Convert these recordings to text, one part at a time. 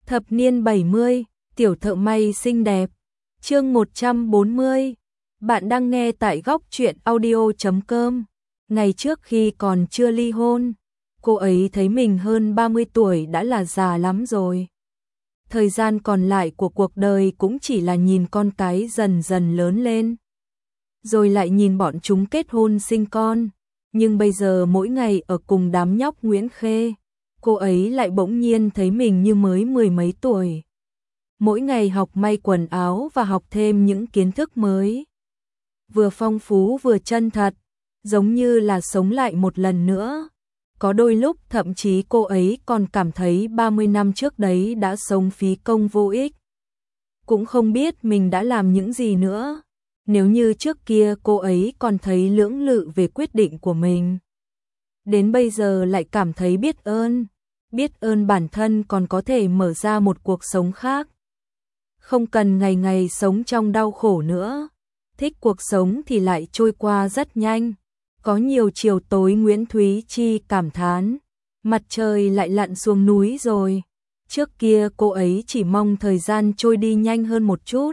Thập niên 70, tiểu thợ may xinh đẹp. Chương 140. Bạn đang nghe tại góc truyện audio.com. Ngày trước khi còn chưa ly hôn, cô ấy thấy mình hơn 30 tuổi đã là già lắm rồi. Thời gian còn lại của cuộc đời cũng chỉ là nhìn con cái dần dần lớn lên, rồi lại nhìn bọn chúng kết hôn sinh con. Nhưng bây giờ mỗi ngày ở cùng đám nhóc Nguyễn Khê, cô ấy lại bỗng nhiên thấy mình như mới mười mấy tuổi. Mỗi ngày học may quần áo và học thêm những kiến thức mới. Vừa phong phú vừa chân thật, giống như là sống lại một lần nữa. Có đôi lúc thậm chí cô ấy còn cảm thấy 30 năm trước đấy đã sống phí công vô ích. Cũng không biết mình đã làm những gì nữa. Nếu như trước kia cô ấy còn thấy lưỡng lự về quyết định của mình, đến bây giờ lại cảm thấy biết ơn bản thân còn có thể mở ra một cuộc sống khác. Không cần ngày ngày sống trong đau khổ nữa. Thích cuộc sống thì lại trôi qua rất nhanh. Có nhiều chiều tối Nguyễn Thúy Chi cảm thán, mặt trời lại lặn xuống núi rồi. Trước kia cô ấy chỉ mong thời gian trôi đi nhanh hơn một chút,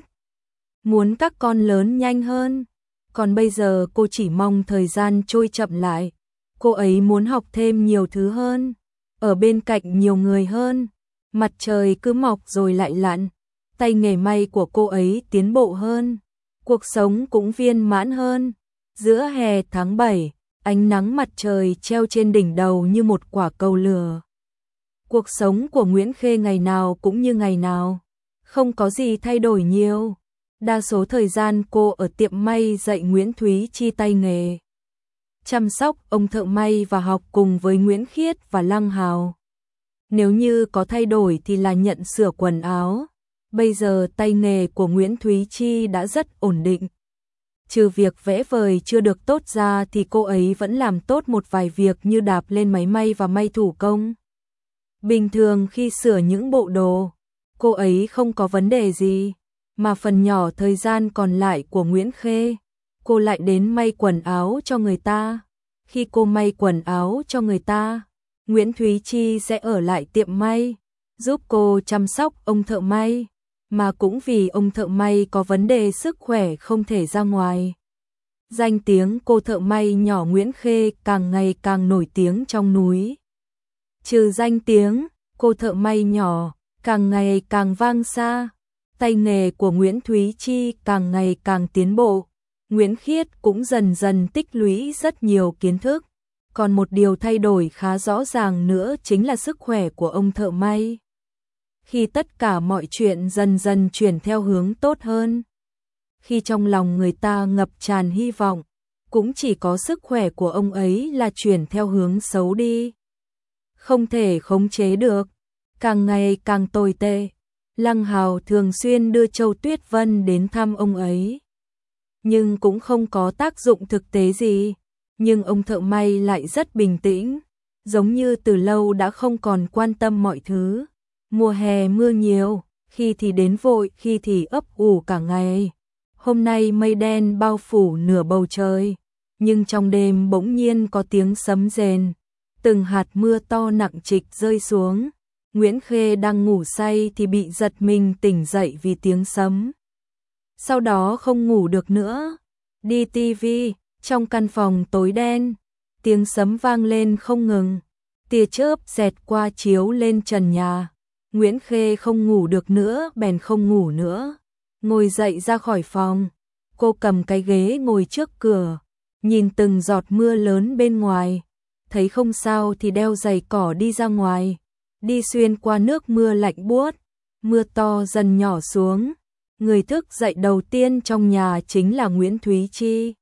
muốn các con lớn nhanh hơn. Còn bây giờ cô chỉ mong thời gian trôi chậm lại. Cô ấy muốn học thêm nhiều thứ hơn, ở bên cạnh nhiều người hơn. Mặt trời cứ mọc rồi lại lặn, tay nghề may của cô ấy tiến bộ hơn, cuộc sống cũng viên mãn hơn. Giữa hè tháng 7, ánh nắng mặt trời treo trên đỉnh đầu như một quả cầu lửa. Cuộc sống của Nguyễn Khê ngày nào cũng như ngày nào, không có gì thay đổi nhiều. Đa số thời gian cô ở tiệm may dạy Nguyễn Thúy Chi tay nghề, chăm sóc ông thợ may và học cùng với Nguyễn Khiết và Lăng Hào. Nếu như có thay đổi thì là nhận sửa quần áo. Bây giờ tay nghề của Nguyễn Thúy Chi đã rất ổn định. Trừ việc vẽ vời chưa được tốt ra thì cô ấy vẫn làm tốt một vài việc như đạp lên máy may và may thủ công. Bình thường khi sửa những bộ đồ, cô ấy không có vấn đề gì, mà phần nhỏ thời gian còn lại của Nguyễn Khê, cô lại đến may quần áo cho người ta. Khi cô may quần áo cho người ta, Nguyễn Thúy Chi sẽ ở lại tiệm may, giúp cô chăm sóc ông thợ may, mà cũng vì ông thợ may có vấn đề sức khỏe không thể ra ngoài. Danh tiếng cô thợ may nhỏ Nguyễn Khê càng ngày càng nổi tiếng trong núi. Trừ danh tiếng, cô thợ may nhỏ càng ngày càng vang xa. Tay nghề của Nguyễn Thúy Chi càng ngày càng tiến bộ. Nguyễn Khiết cũng dần dần tích lũy rất nhiều kiến thức. Còn một điều thay đổi khá rõ ràng nữa chính là sức khỏe của ông thợ may. Khi tất cả mọi chuyện dần dần chuyển theo hướng tốt hơn, khi trong lòng người ta ngập tràn hy vọng, cũng chỉ có sức khỏe của ông ấy là chuyển theo hướng xấu đi. Không thể khống chế được, càng ngày càng tồi tệ. Lăng Hào thường xuyên đưa Châu Tuyết Vân đến thăm ông ấy, nhưng cũng không có tác dụng thực tế gì. Nhưng ông thợ may lại rất bình tĩnh, giống như từ lâu đã không còn quan tâm mọi thứ. Mùa hè mưa nhiều, khi thì đến vội, khi thì ấp ủ cả ngày. Hôm nay mây đen bao phủ nửa bầu trời, nhưng trong đêm bỗng nhiên có tiếng sấm rền. Từng hạt mưa to nặng trịch rơi xuống. Nguyễn Khê đang ngủ say thì bị giật mình tỉnh dậy vì tiếng sấm. Sau đó không ngủ được nữa. Đi tivi, trong căn phòng tối đen, tiếng sấm vang lên không ngừng. Tia chớp xẹt qua chiếu lên trần nhà. Nguyễn Khê không ngủ được nữa bèn không ngủ nữa. Ngồi dậy ra khỏi phòng. Cô cầm cái ghế ngồi trước cửa, nhìn từng giọt mưa lớn bên ngoài. Thấy không sao thì đeo giày cỏ đi ra ngoài. Đi xuyên qua nước mưa lạnh buốt. Mưa to dần nhỏ xuống. Người thức dậy đầu tiên trong nhà chính là Nguyễn Thúy Chi.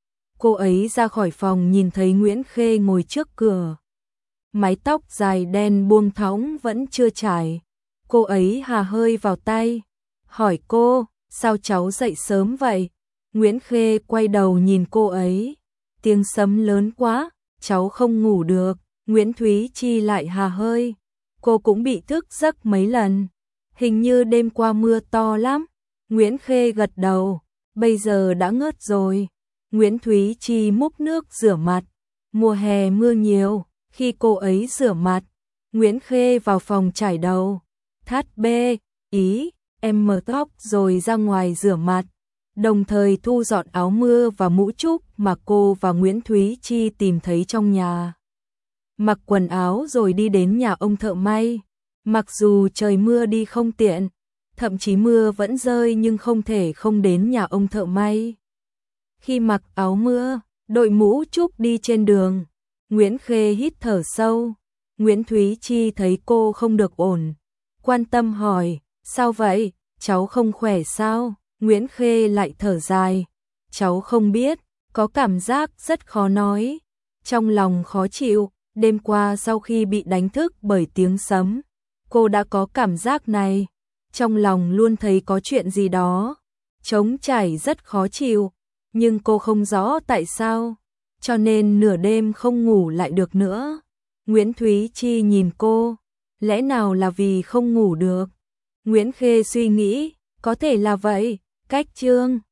Cô ấy ra khỏi phòng nhìn thấy Nguyễn Khê ngồi trước cửa. Mái tóc dài đen buông thõng vẫn chưa chải. Cô ấy hà hơi vào tay, hỏi cô, sao cháu dậy sớm vậy? Nguyễn Khê quay đầu nhìn cô ấy. Tiếng sấm lớn quá, cháu không ngủ được. Nguyễn Thúy Chi lại hà hơi. Cô cũng bị thức giấc mấy lần. Hình như đêm qua mưa to lắm. Nguyễn Khê gật đầu, bây giờ đã ngớt rồi. Nguyễn Thúy Chi múc nước rửa mặt. Mùa hè mưa nhiều, khi cô ấy rửa mặt, Nguyễn Khê vào phòng chải đầu. thắt bê, ý, em mở tóc rồi ra ngoài rửa mặt, đồng thời thu dọn áo mưa và mũ trúc mà cô và Nguyễn Thúy Chi tìm thấy trong nhà. Mặc quần áo rồi đi đến nhà ông thợ may. Mặc dù trời mưa đi không tiện, thậm chí mưa vẫn rơi nhưng không thể không đến nhà ông thợ may. Khi mặc áo mưa, đội mũ trúc đi trên đường, Nguyễn Khê hít thở sâu. Nguyễn Thúy Chi thấy cô không được ổn, quan tâm hỏi, sao vậy, cháu không khỏe sao? Nguyễn Khê lại thở dài, cháu không biết, có cảm giác rất khó nói, trong lòng khó chịu, đêm qua sau khi bị đánh thức bởi tiếng sấm, cô đã có cảm giác này, trong lòng luôn thấy có chuyện gì đó, trống trải rất khó chịu, nhưng cô không rõ tại sao, cho nên nửa đêm không ngủ lại được nữa. Nguyễn Thúy Chi nhìn cô, lẽ nào là vì không ngủ được? Nguyễn Khê suy nghĩ, có thể là vậy, cách chương